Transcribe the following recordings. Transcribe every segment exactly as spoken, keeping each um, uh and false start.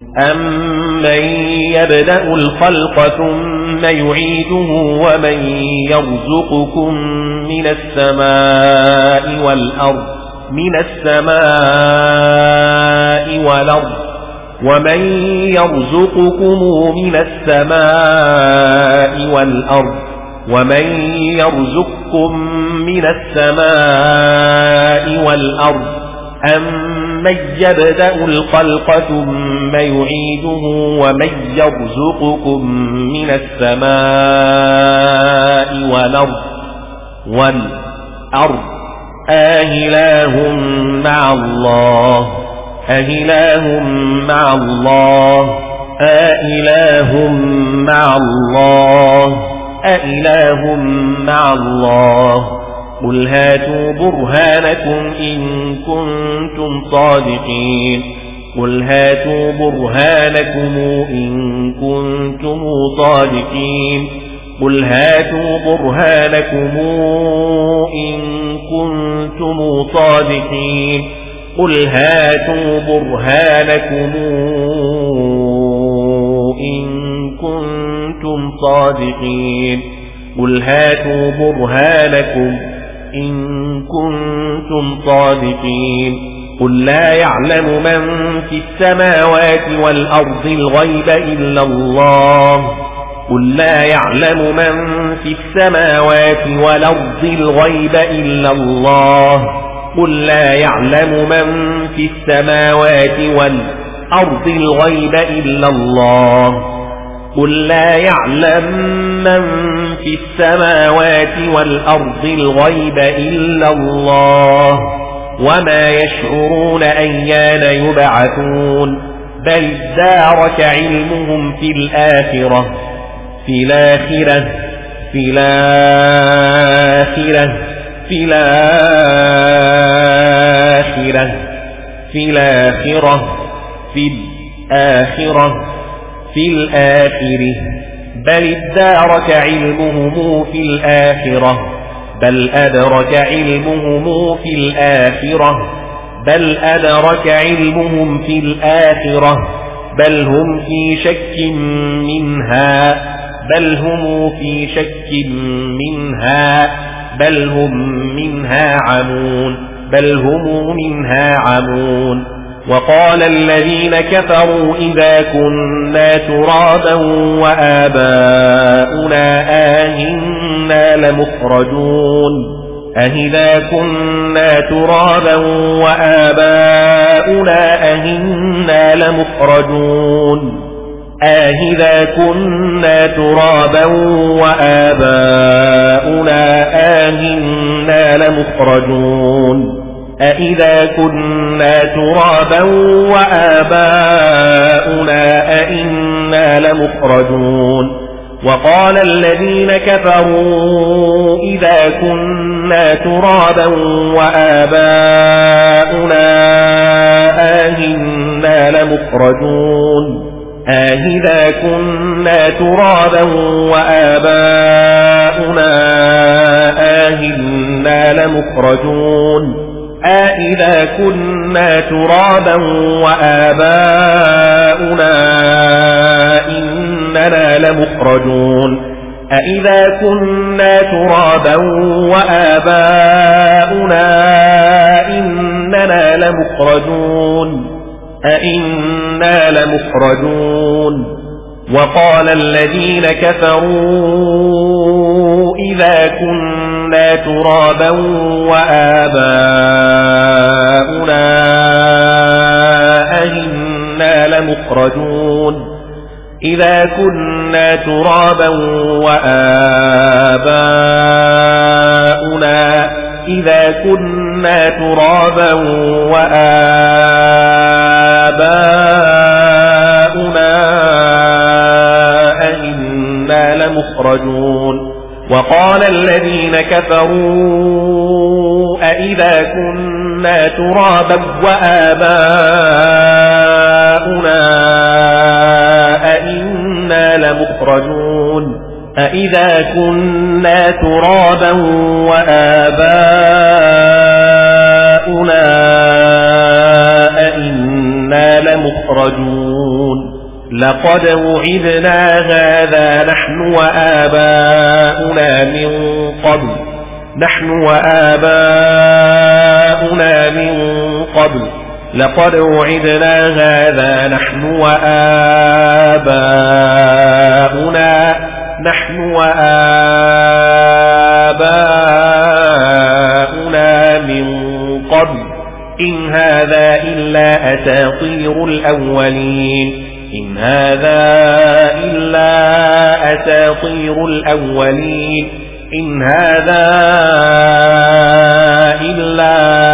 أمن يبدأ الخلق ثم يعيده ومن يرزقكم من السماء والأرض من السماء والأرض ومن يرزقكم من السماء والأرض ومن يرزقكم من السماء والأرض أمن يبدأ الخلق ثم يعيده ومن يرزقكم من السماء والأرض والأرض أإله مع الله أإله مع الله أإله مع الله أإله مع الله قل هاتوا برهانكم إن كنتم صادقين قل هاتوا برهانكم إن كنتم صادقين قل هاتوا برهانكم إن كنتم صادقين قل هاتوا برهانكم إن كنتم صادقين قل هاتوا برهانكم إن كنتم صادقين قل لا يعلم من في السماوات والأرض الغيب إلا الله قل لا يعلم من في السماوات والأرض الغيب إلا الله قل لا يعلم من في السماوات والأرض الغيب إلا الله قل لا يعلم من في السماوات والأرض الغيب إلا الله وما يشعرون أيان يبعثون بل ادارك علمهم في الآخرة في الآخرة في الآخرة في الآخرة في الآخرة في الآخرة في الآخرة بل ادارك علمهم في الآخرة بل أدرك علمهم في الآخرة بل أدرك علمهم في الآخرة بل هم في شك منها بل هم في شك منها بل هم منها عمون بل هم منها عمون وقال الذين كفروا إذا كنا ترابا وآباؤنا آهنا لمخرجون أهذا كنا ترابا وآباؤنا أهنا لمخرجون أهذا كنا ترابا وآباؤنا آهنا لمخرجون أإذا كنا ترابا وآباؤنا أئنا لمخرجون وقال الذين كفروا إذا كنا ترابا وآباؤنا أئنا لمخرجون أإذا كنا ترابا وآباؤنا أئنا لمخرجون أإذا كنا ترابا وآباؤنا إننا لمخرجون أإذا كنا ترابا وآباؤنا إننا لمخرجون أئنا لمخرجون وقال الذين كفروا إذا كنا ترابا وآباؤنا أئنا لمخرجون إذا كنا ترابا وآباؤنا إذا كنا ترابا وآباؤنا أئنا لمخرجون وقال الذين كفروا أئذا كنا ترابا وآباؤنا أئنا لمخرجون أئذا كنا ترابا وآباؤنا أئنا لمخرجون لقد وعدنا هذا نحن وآباؤنا من قبل نحن وآباؤنا من قبل لقد وعدنا هذا نحن وآباؤنا نحن وآباؤنا من قبل إن هذا إلا أساطير الأولين إن هذا إلا أساطير الأولين إن هذا إلا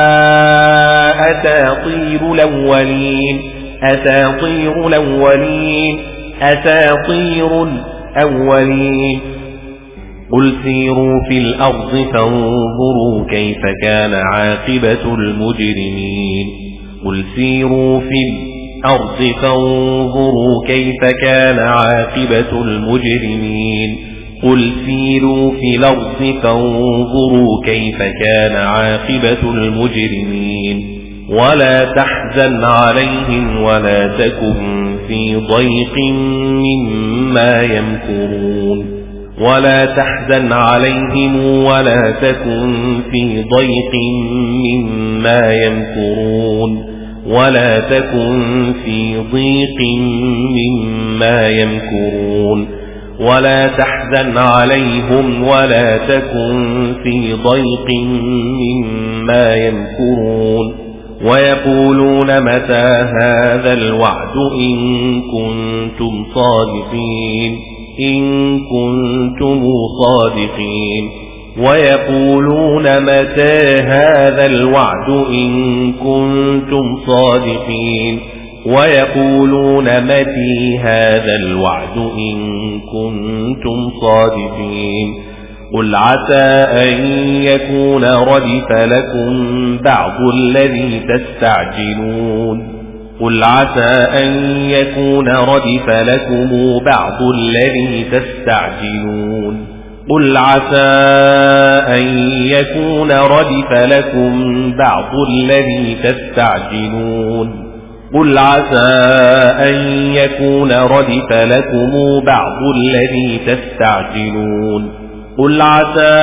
أساطير الأولين أساطير الأولين أساطير الأولين قل سيروا في الأرض فانظروا كيف كان عاقبة المجرمين قل سيروا في الأرض فانظروا كيف كان عاقبة المجرمين قل سيروا في الأرض فانظروا كيف كان عاقبة المجرمين ولا تحزن عليهم ولا تكن في ضيق مما يمكرون ولا تحزن عليهم ولا تكن في ضيق مما يمكرون ولا تكن في ضيق مما يمكرون ولا تحزن عليهم ولا تكن في ضيق مما يمكرون ويقولون متى هذا الوعد إن كنتم صادقين إن كنتم صادقين ويقولون متى هذا الوعد إن كنتم صادقين ويقولون متى هذا الوعد إن كنتم صادقين قل عسى أن يكون ردف لكم بعض الذي تستعجلون قل عسى أن يكون ردف لكم بعض الذي تستعجلون قل عسى أن يكون ردف لكم بعض الذي تستعجلون قل عسى أن يكون ردف لكم بعض الذي تستعجلون قل عسى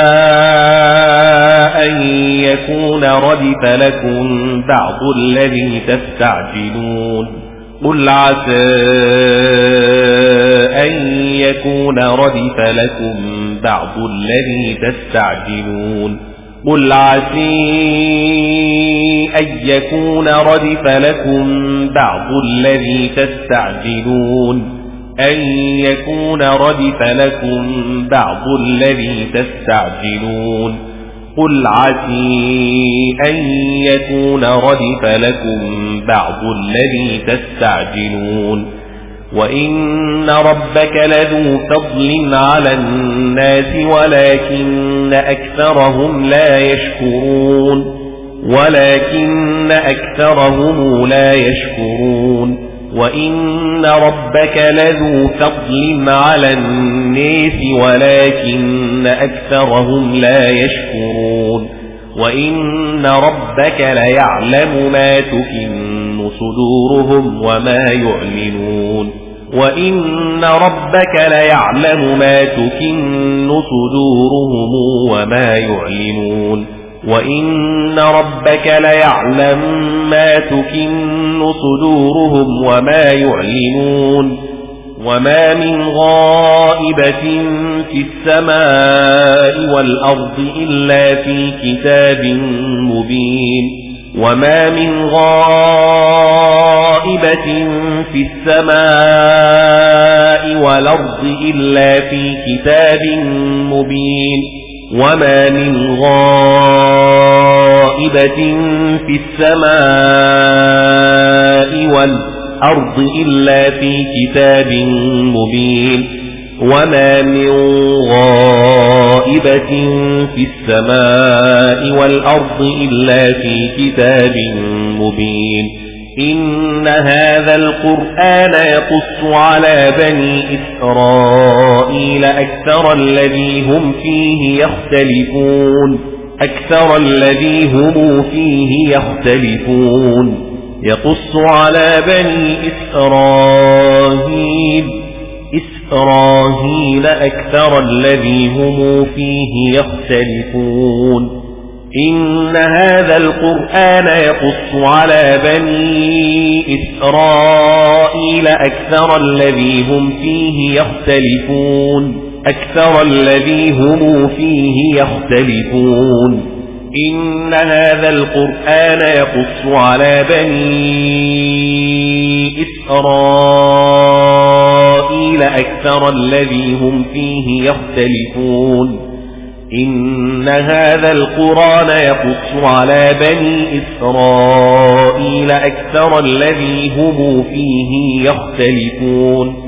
أن يكون ردف لكم بعض الذي تستعجلون قل عسى أن يكون ردف لكم بعض الذي تستعجلون قل عسى أن يكون ردف لكم بعض الذي تستعجلون أن يكون ردف لكم بعض الذي تستعجلون قل عسى أن يكون ردف لكم بعض الذي تستعجلون وإن ربك لذو فضل على الناس ولكن أكثرهم لا يشكرون ولكن أكثرهم لا يشكرون وإن ربك لذو فضل على الناس ولكن أكثرهم لا يشكرون وإن ربك ليعلم ما تكن صدورهم وما يعلنون وإن ربك ليعلم ما تكن صدورهم وما يعلنون وإن ربك ليعلم ما تكن صدورهم وما يعلنون وما من غائبة في السماء والأرض إلا في كتاب مبين وما من غائبة في السماء والأرض إلا في كتاب مبين وما من غائبة في السماء والأرض إلا في كتاب مبين وما من غائبة في السماء والأرض إلا في كتاب مبين إن هذا القرآن يقص على بني إسرائيل أكثر الذي هم فيه يختلفون أكثر الذي هم فيه يختلفون يقص على بني إسرائيل إسرائيل أكثر الذي هم فيه يختلفون إن هذا القرآن يقص على بني إسرائيل أكثر الذي هم فيه يختلفون أكثر الذي هم فيه يختلفون إن هذا القرآن يقص على بني إسرائيل أكثر الذي هم فيه يختلفون إن هذا القرآن يقص على بني إسرائيل أكثر الذي هم فيه يختلفون